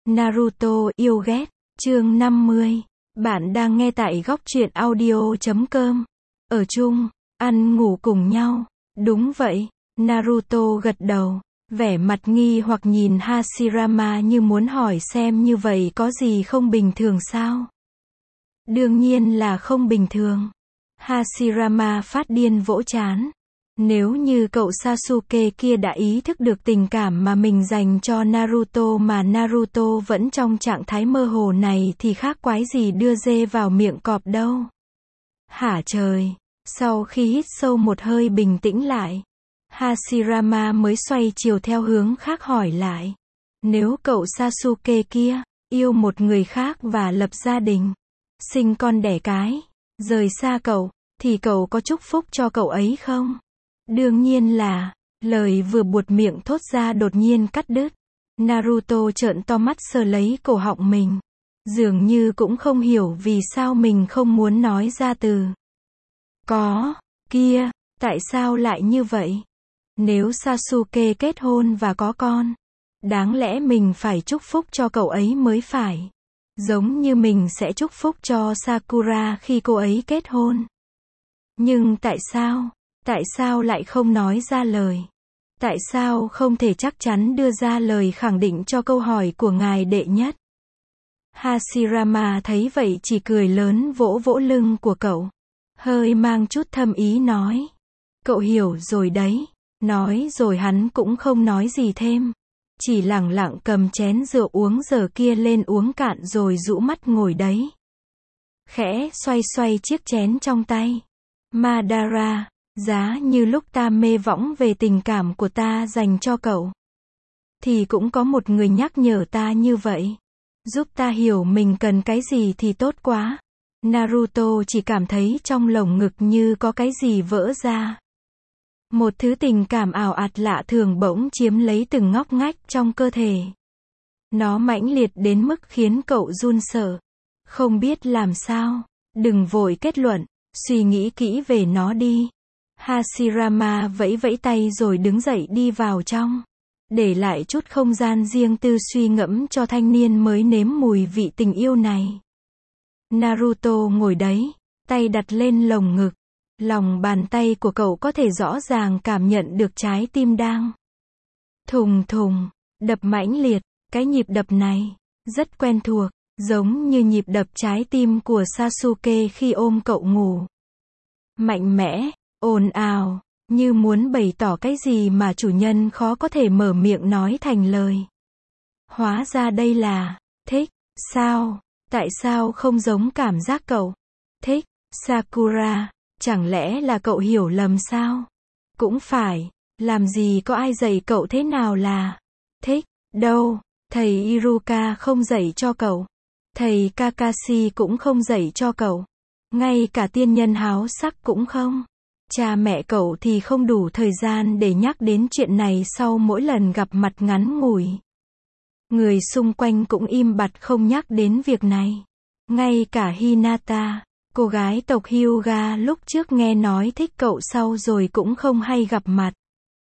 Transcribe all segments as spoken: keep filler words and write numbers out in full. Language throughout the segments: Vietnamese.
Naruto yêu ghét, chương năm mươi. Bạn đang nghe tại góc truyện audio chấm com. Ở chung, ăn ngủ cùng nhau. Đúng vậy, Naruto gật đầu, vẻ mặt nghi hoặc nhìn Hashirama như muốn hỏi xem như vậy có gì không bình thường sao? Đương nhiên là không bình thường. Hashirama phát điên vỗ trán. Nếu như cậu Sasuke kia đã ý thức được tình cảm mà mình dành cho Naruto mà Naruto vẫn trong trạng thái mơ hồ này thì khác quái gì đưa dê vào miệng cọp đâu. Hả trời, sau khi hít sâu một hơi bình tĩnh lại, Hashirama mới xoay chiều theo hướng khác hỏi lại. Nếu cậu Sasuke kia, yêu một người khác và lập gia đình, sinh con đẻ cái, rời xa cậu, thì cậu có chúc phúc cho cậu ấy không? Đương nhiên là, lời vừa buột miệng thốt ra đột nhiên cắt đứt. Naruto trợn to mắt sờ lấy cổ họng mình. Dường như cũng không hiểu vì sao mình không muốn nói ra từ. Có, kia, tại sao lại như vậy? Nếu Sasuke kết hôn và có con, đáng lẽ mình phải chúc phúc cho cậu ấy mới phải. Giống như mình sẽ chúc phúc cho Sakura khi cô ấy kết hôn. Nhưng tại sao? Tại sao lại không nói ra lời? Tại sao không thể chắc chắn đưa ra lời khẳng định cho câu hỏi của ngài đệ nhất? Hashirama thấy vậy chỉ cười lớn vỗ vỗ lưng của cậu. Hơi mang chút thâm ý nói. Cậu hiểu rồi đấy. Nói rồi hắn cũng không nói gì thêm. Chỉ lẳng lặng cầm chén rượu uống giờ kia lên uống cạn rồi rũ mắt ngồi đấy. Khẽ xoay xoay chiếc chén trong tay. Madara, giá như lúc ta mê võng về tình cảm của ta dành cho cậu, thì cũng có một người nhắc nhở ta như vậy. Giúp ta hiểu mình cần cái gì thì tốt quá. Naruto chỉ cảm thấy trong lồng ngực như có cái gì vỡ ra. Một thứ tình cảm ảo ạt lạ thường bỗng chiếm lấy từng ngóc ngách trong cơ thể. Nó mãnh liệt đến mức khiến cậu run sợ. Không biết làm sao. Đừng vội kết luận, suy nghĩ kỹ về nó đi. Hashirama vẫy vẫy tay rồi đứng dậy đi vào trong. Để lại chút không gian riêng tư suy ngẫm cho thanh niên mới nếm mùi vị tình yêu này. Naruto ngồi đấy, tay đặt lên lồng ngực. Lòng bàn tay của cậu có thể rõ ràng cảm nhận được trái tim đang thùng thùng, đập mãnh liệt. Cái nhịp đập này, rất quen thuộc, giống như nhịp đập trái tim của Sasuke khi ôm cậu ngủ. Mạnh mẽ, ồn ào, như muốn bày tỏ cái gì mà chủ nhân khó có thể mở miệng nói thành lời. Hóa ra đây là, thích, sao? Tại sao không giống cảm giác cậu thích, Sakura? Chẳng lẽ là cậu hiểu lầm sao? Cũng phải, làm gì có ai dạy cậu thế nào là thích, đâu, thầy Iruka không dạy cho cậu. Thầy Kakashi cũng không dạy cho cậu. Ngay cả tiên nhân háo sắc cũng không. Cha mẹ cậu thì không đủ thời gian để nhắc đến chuyện này sau mỗi lần gặp mặt ngắn ngủi. Người xung quanh cũng im bặt không nhắc đến việc này. Ngay cả Hinata, cô gái tộc Hyuga lúc trước nghe nói thích cậu sau rồi cũng không hay gặp mặt.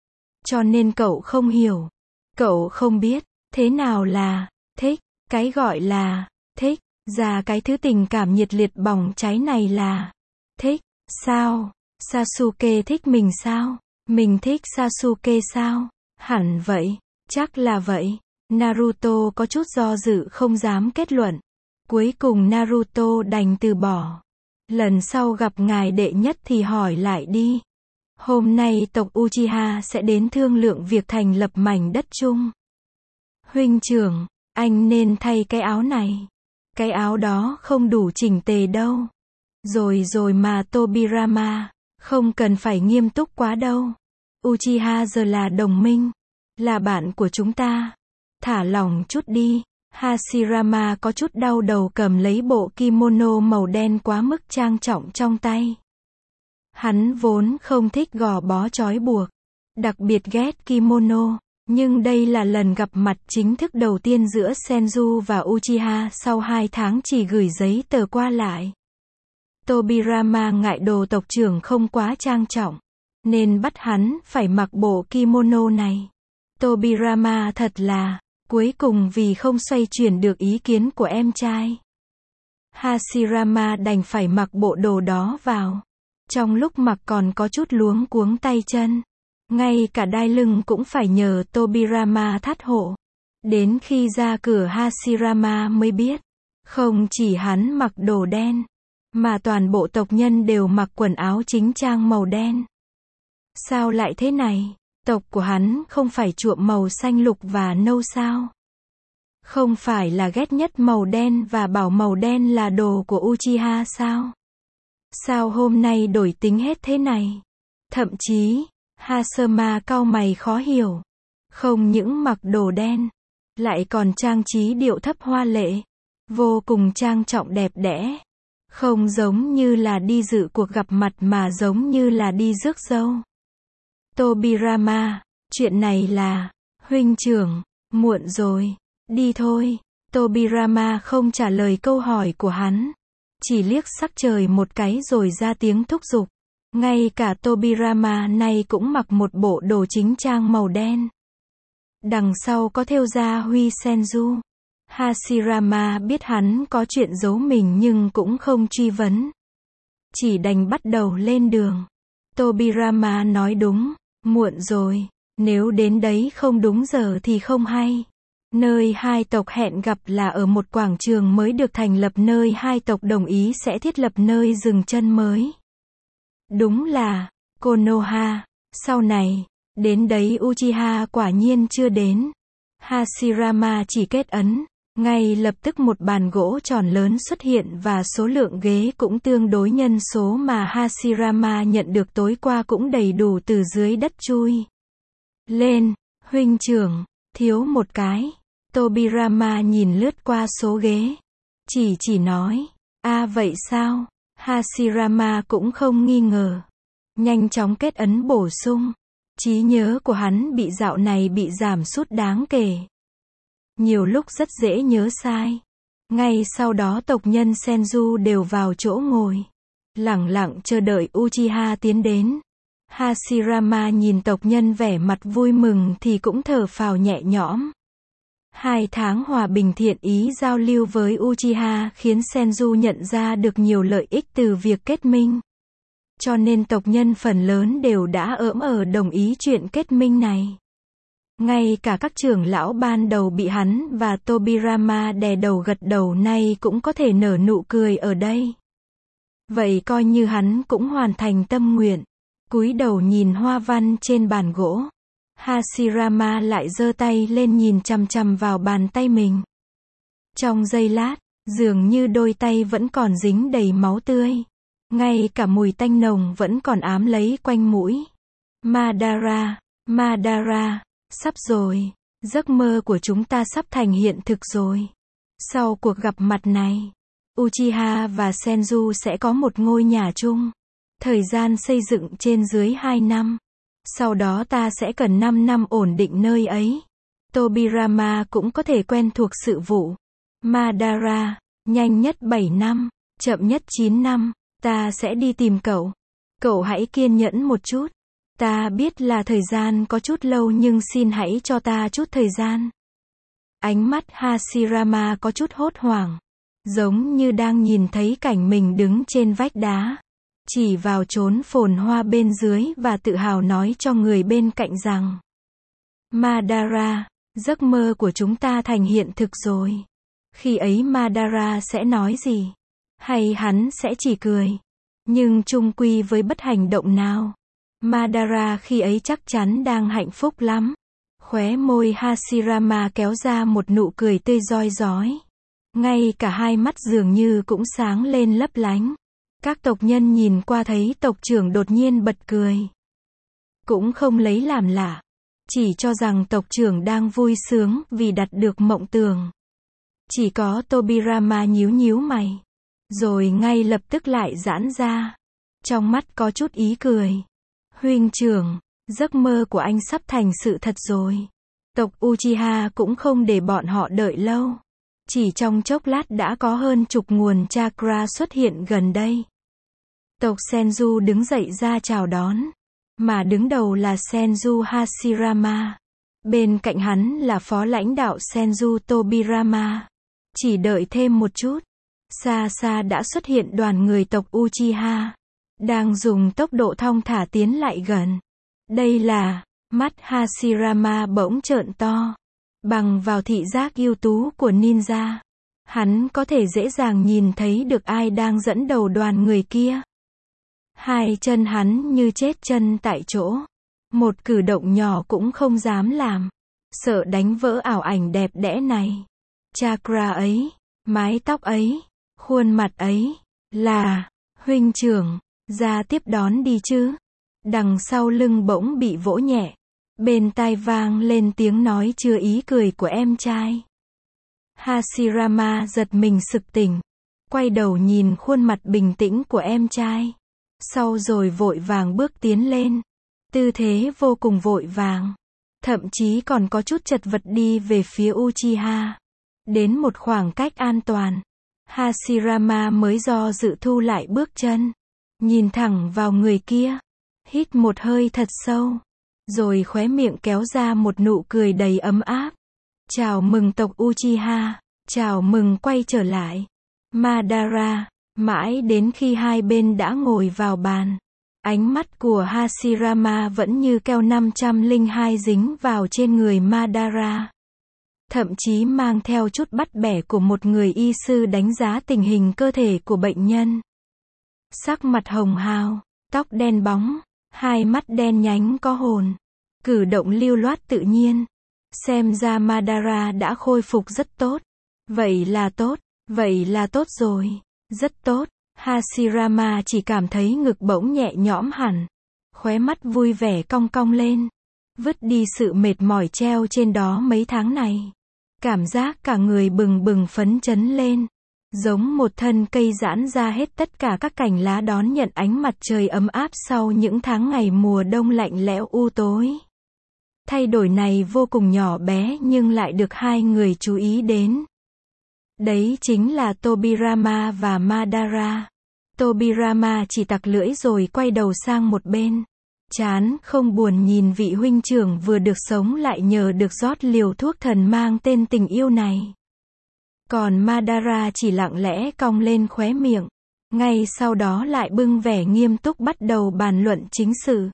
Cho nên cậu không hiểu. Cậu không biết, thế nào là thích, cái gọi là thích, ra cái thứ tình cảm nhiệt liệt bỏng cháy này là thích, sao? Sasuke thích mình sao? Mình thích Sasuke sao? Hẳn vậy, chắc là vậy. Naruto có chút do dự không dám kết luận. Cuối cùng Naruto đành từ bỏ. Lần sau gặp ngài đệ nhất thì hỏi lại đi. Hôm nay tộc Uchiha sẽ đến thương lượng việc thành lập mảnh đất chung. Huynh trưởng, anh nên thay cái áo này. Cái áo đó không đủ chỉnh tề đâu. Rồi rồi mà Tobirama, không cần phải nghiêm túc quá đâu. Uchiha giờ là đồng minh, là bạn của chúng ta. Thả lỏng chút đi. Hashirama có chút đau đầu cầm lấy bộ kimono màu đen quá mức trang trọng trong tay. Hắn vốn không thích gò bó trói buộc, đặc biệt ghét kimono, nhưng đây là lần gặp mặt chính thức đầu tiên giữa Senju và Uchiha sau hai tháng chỉ gửi giấy tờ qua lại. Tobirama ngại đồ tộc trưởng không quá trang trọng, nên bắt hắn phải mặc bộ kimono này. Tobirama thật là Cuối cùng vì không xoay chuyển được ý kiến của em trai, Hashirama đành phải mặc bộ đồ đó vào. Trong lúc mặc còn có chút luống cuống tay chân. Ngay cả đai lưng cũng phải nhờ Tobirama thắt hộ. Đến khi ra cửa Hashirama mới biết, không chỉ hắn mặc đồ đen, mà toàn bộ tộc nhân đều mặc quần áo chính trang màu đen. Sao lại thế này? Tộc của hắn không phải chuộng màu xanh lục và nâu sao? Không phải là ghét nhất màu đen và bảo màu đen là đồ của Uchiha sao? Sao hôm nay đổi tính hết thế này? Thậm chí, Hasama cau mày khó hiểu. Không những mặc đồ đen, lại còn trang trí điệu thấp hoa lệ, vô cùng trang trọng đẹp đẽ. Không giống như là đi dự cuộc gặp mặt mà giống như là đi rước dâu. Tobirama, chuyện này là, huynh trưởng, muộn rồi, đi thôi. Tobirama không trả lời câu hỏi của hắn, chỉ liếc sắc trời một cái rồi ra tiếng thúc giục. Ngay cả Tobirama này cũng mặc một bộ đồ chính trang màu đen. Đằng sau có thêu ra Huy Senju. Hashirama biết hắn có chuyện giấu mình nhưng cũng không truy vấn. Chỉ đành bắt đầu lên đường. Tobirama nói đúng, muộn rồi, nếu đến đấy không đúng giờ thì không hay. Nơi hai tộc hẹn gặp là ở một quảng trường mới được thành lập nơi hai tộc đồng ý sẽ thiết lập nơi dừng chân mới. Đúng là, Konoha. Sau này, đến đấy Uchiha quả nhiên chưa đến. Hashirama chỉ kết ấn, ngay lập tức một bàn gỗ tròn lớn xuất hiện và số lượng ghế cũng tương đối nhân số mà Hashirama nhận được tối qua cũng đầy đủ từ dưới đất chui lên. Huynh trưởng, thiếu một cái. Tobirama nhìn lướt qua số ghế, chỉ chỉ nói, a à, vậy sao? Hashirama cũng không nghi ngờ, nhanh chóng kết ấn bổ sung. Trí nhớ của hắn bị dạo này bị giảm sút đáng kể. Nhiều lúc rất dễ nhớ sai. Ngay sau đó tộc nhân Senju đều vào chỗ ngồi, lẳng lặng chờ đợi Uchiha tiến đến. Hashirama nhìn tộc nhân vẻ mặt vui mừng thì cũng thở phào nhẹ nhõm. Hai tháng hòa bình thiện ý giao lưu với Uchiha khiến Senju nhận ra được nhiều lợi ích từ việc kết minh. Cho nên tộc nhân phần lớn đều đã ỡm ở đồng ý chuyện kết minh này. Ngay cả các trưởng lão ban đầu bị hắn và Tobirama đè đầu gật đầu nay cũng có thể nở nụ cười ở đây. Vậy coi như hắn cũng hoàn thành tâm nguyện. Cúi đầu nhìn hoa văn trên bàn gỗ. Hashirama lại giơ tay lên nhìn chằm chằm vào bàn tay mình. Trong giây lát, dường như đôi tay vẫn còn dính đầy máu tươi. Ngay cả mùi tanh nồng vẫn còn ám lấy quanh mũi. Madara, Madara, sắp rồi. Giấc mơ của chúng ta sắp thành hiện thực rồi. Sau cuộc gặp mặt này, Uchiha và Senju sẽ có một ngôi nhà chung. Thời gian xây dựng trên dưới hai năm. Sau đó ta sẽ cần năm năm ổn định nơi ấy. Tobirama cũng có thể quen thuộc sự vụ. Madara, nhanh nhất bảy năm, chậm nhất chín năm, ta sẽ đi tìm cậu. Cậu hãy kiên nhẫn một chút. Ta biết là thời gian có chút lâu nhưng xin hãy cho ta chút thời gian. Ánh mắt Hashirama có chút hốt hoảng. Giống như đang nhìn thấy cảnh mình đứng trên vách đá. Chỉ vào chốn phồn hoa bên dưới và tự hào nói cho người bên cạnh rằng Madara, giấc mơ của chúng ta thành hiện thực rồi. Khi ấy Madara sẽ nói gì? Hay hắn sẽ chỉ cười? Nhưng chung quy với bất hành động nào? Madara khi ấy chắc chắn đang hạnh phúc lắm. Khóe môi Hashirama kéo ra một nụ cười tươi rói rói. Ngay cả hai mắt dường như cũng sáng lên lấp lánh. Các tộc nhân nhìn qua thấy tộc trưởng đột nhiên bật cười. Cũng không lấy làm lạ. Chỉ cho rằng tộc trưởng đang vui sướng vì đạt được mộng tưởng. Chỉ có Tobirama nhíu nhíu mày. Rồi ngay lập tức lại giãn ra. Trong mắt có chút ý cười. Huynh trưởng, giấc mơ của anh sắp thành sự thật rồi. Tộc Uchiha cũng không để bọn họ đợi lâu. Chỉ trong chốc lát đã có hơn chục nguồn chakra xuất hiện gần đây. Tộc Senju đứng dậy ra chào đón. Mà đứng đầu là Senju Hashirama. Bên cạnh hắn là phó lãnh đạo Senju Tobirama. Chỉ đợi thêm một chút, xa xa đã xuất hiện đoàn người tộc Uchiha, đang dùng tốc độ thong thả tiến lại gần. Đây là, mắt Hashirama bỗng trợn to. Bằng vào thị giác ưu tú của ninja, hắn có thể dễ dàng nhìn thấy được ai đang dẫn đầu đoàn người kia. Hai chân hắn như chết chân tại chỗ. Một cử động nhỏ cũng không dám làm. Sợ đánh vỡ ảo ảnh đẹp đẽ này. Chakra ấy, mái tóc ấy, khuôn mặt ấy, là, huynh trưởng, ra tiếp đón đi chứ. Đằng sau lưng bỗng bị vỗ nhẹ. Bên tai vang lên tiếng nói chứa ý cười của em trai. Hashirama giật mình sực tỉnh. Quay đầu nhìn khuôn mặt bình tĩnh của em trai. Sau rồi vội vàng bước tiến lên. Tư thế vô cùng vội vàng. Thậm chí còn có chút chật vật đi về phía Uchiha. Đến một khoảng cách an toàn, Hashirama mới do dự thu lại bước chân. Nhìn thẳng vào người kia. Hít một hơi thật sâu. Rồi khóe miệng kéo ra một nụ cười đầy ấm áp. Chào mừng tộc Uchiha. Chào mừng quay trở lại. Madara. Mãi đến khi hai bên đã ngồi vào bàn. Ánh mắt của Hashirama vẫn như keo năm trăm lẻ hai dính vào trên người Madara. Thậm chí mang theo chút bắt bẻ của một người y sư đánh giá tình hình cơ thể của bệnh nhân. Sắc mặt hồng hào, tóc đen bóng, hai mắt đen nhánh có hồn. Cử động lưu loát tự nhiên. Xem ra Madara đã khôi phục rất tốt. Vậy là tốt, vậy là tốt rồi. Rất tốt. Hashirama chỉ cảm thấy ngực bỗng nhẹ nhõm hẳn. Khóe mắt vui vẻ cong cong lên. Vứt đi sự mệt mỏi treo trên đó mấy tháng này. Cảm giác cả người bừng bừng phấn chấn lên. Giống một thân cây giãn ra hết tất cả các cành lá đón nhận ánh mặt trời ấm áp sau những tháng ngày mùa đông lạnh lẽo u tối. Thay đổi này vô cùng nhỏ bé nhưng lại được hai người chú ý đến. Đấy chính là Tobirama và Madara. Tobirama chỉ tặc lưỡi rồi quay đầu sang một bên. Chán không buồn nhìn vị huynh trưởng vừa được sống lại nhờ được rót liều thuốc thần mang tên tình yêu này. Còn Madara chỉ lặng lẽ cong lên khóe miệng. Ngay sau đó lại bưng vẻ nghiêm túc bắt đầu bàn luận chính sự.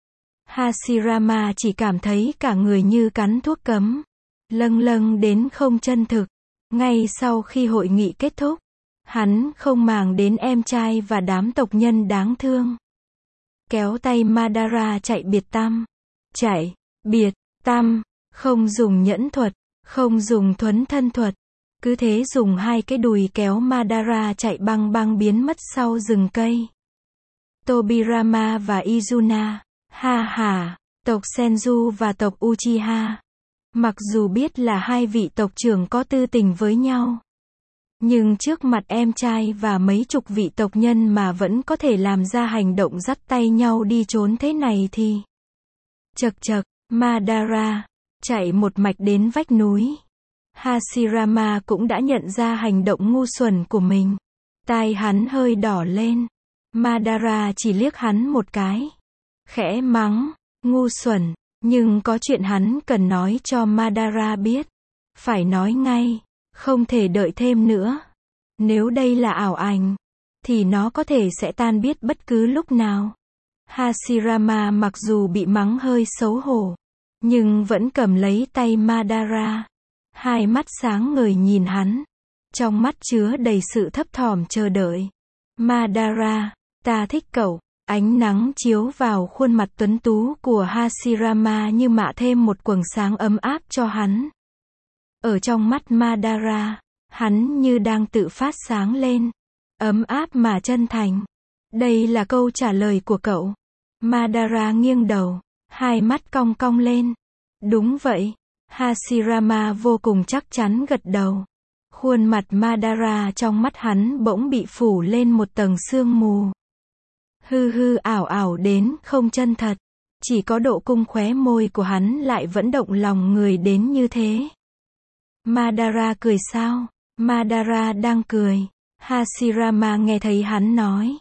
Hashirama chỉ cảm thấy cả người như cắn thuốc cấm. Lâng lâng đến không chân thực. Ngay sau khi hội nghị kết thúc, hắn không màng đến em trai và đám tộc nhân đáng thương. Kéo tay Madara chạy biệt tăm. Chạy, biệt, tăm, không dùng nhẫn thuật, không dùng thuấn thân thuật. Cứ thế dùng hai cái đùi kéo Madara chạy băng băng biến mất sau rừng cây. Tobirama và Izuna, ha ha, tộc Senju và tộc Uchiha. Mặc dù biết là hai vị tộc trưởng có tư tình với nhau. Nhưng trước mặt em trai và mấy chục vị tộc nhân mà vẫn có thể làm ra hành động dắt tay nhau đi trốn thế này thì. Chật chật, Madara, chạy một mạch đến vách núi. Hashirama cũng đã nhận ra hành động ngu xuẩn của mình. Tai hắn hơi đỏ lên. Madara chỉ liếc hắn một cái. Khẽ mắng, ngu xuẩn, nhưng có chuyện hắn cần nói cho Madara biết. Phải nói ngay, không thể đợi thêm nữa. Nếu đây là ảo ảnh, thì nó có thể sẽ tan biết bất cứ lúc nào. Hashirama mặc dù bị mắng hơi xấu hổ, nhưng vẫn cầm lấy tay Madara. Hai mắt sáng ngời nhìn hắn. Trong mắt chứa đầy sự thấp thỏm chờ đợi. Madara, ta thích cậu. Ánh nắng chiếu vào khuôn mặt tuấn tú của Hashirama như mạ thêm một quầng sáng ấm áp cho hắn. Ở trong mắt Madara, hắn như đang tự phát sáng lên. Ấm áp mà chân thành. Đây là câu trả lời của cậu. Madara nghiêng đầu, hai mắt cong cong lên. Đúng vậy. Hashirama vô cùng chắc chắn gật đầu. Khuôn mặt Madara trong mắt hắn bỗng bị phủ lên một tầng sương mù. Hư hư ảo ảo đến không chân thật. Chỉ có độ cung khóe môi của hắn lại vẫn động lòng người đến như thế. Madara cười sao? Madara đang cười. Hashirama nghe thấy hắn nói.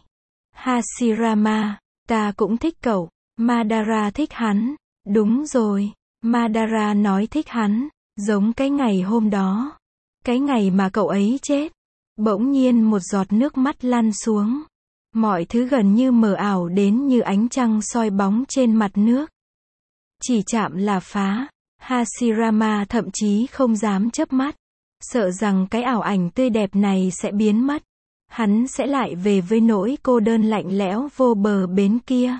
Hashirama, ta cũng thích cậu. Madara thích hắn. Đúng rồi. Madara nói thích hắn, giống cái ngày hôm đó. Cái ngày mà cậu ấy chết. Bỗng nhiên một giọt nước mắt lăn xuống. Mọi thứ gần như mờ ảo đến như ánh trăng soi bóng trên mặt nước. Chỉ chạm là phá. Hashirama thậm chí không dám chớp mắt. Sợ rằng cái ảo ảnh tươi đẹp này sẽ biến mất. Hắn sẽ lại về với nỗi cô đơn lạnh lẽo vô bờ bến kia.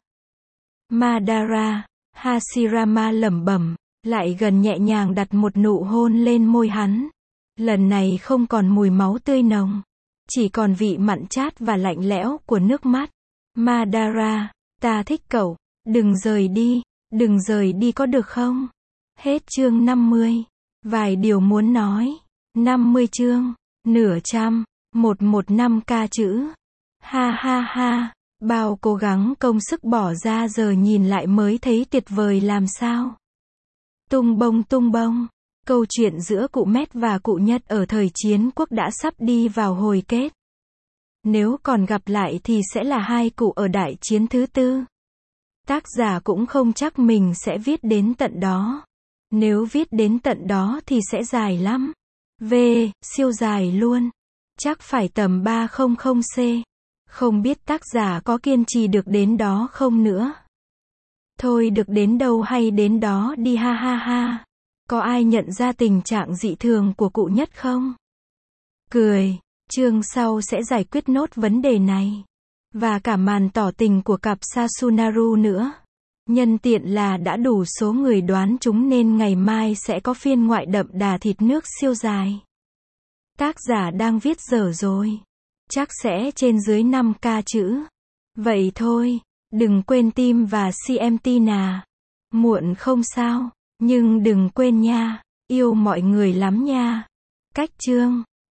Madara, Hashirama lẩm bẩm, lại gần nhẹ nhàng đặt một nụ hôn lên môi hắn. Lần này không còn mùi máu tươi nồng, chỉ còn vị mặn chát và lạnh lẽo của nước mắt. Madara, ta thích cậu, đừng rời đi, đừng rời đi có được không? Hết chương năm mươi. Vài điều muốn nói. năm mươi chương, nửa trăm, một trăm mười lăm ca chữ. Ha ha ha, bao cố gắng công sức bỏ ra giờ nhìn lại mới thấy tuyệt vời làm sao. Tung bông tung bông. Câu chuyện giữa cụ Mét và cụ Nhật ở thời chiến quốc đã sắp đi vào hồi kết. Nếu còn gặp lại thì sẽ là hai cụ ở đại chiến thứ tư. Tác giả cũng không chắc mình sẽ viết đến tận đó. Nếu viết đến tận đó thì sẽ dài lắm. V, siêu dài luôn. Chắc phải tầm ba trăm c. Không biết tác giả có kiên trì được đến đó không nữa. Thôi được đến đâu hay đến đó đi ha ha ha. Có ai nhận ra tình trạng dị thường của cụ Nhất không? Cười, chương sau sẽ giải quyết nốt vấn đề này. Và cả màn tỏ tình của cặp Sasunaru nữa. Nhân tiện là đã đủ số người đoán chúng nên ngày mai sẽ có phiên ngoại đậm đà thịt nước siêu dài. Tác giả đang viết dở rồi. Chắc sẽ trên dưới năm ca chữ. Vậy thôi, đừng quên tim và xê em tê nà. Muộn không sao, nhưng đừng quên nha, yêu mọi người lắm nha. Cách chương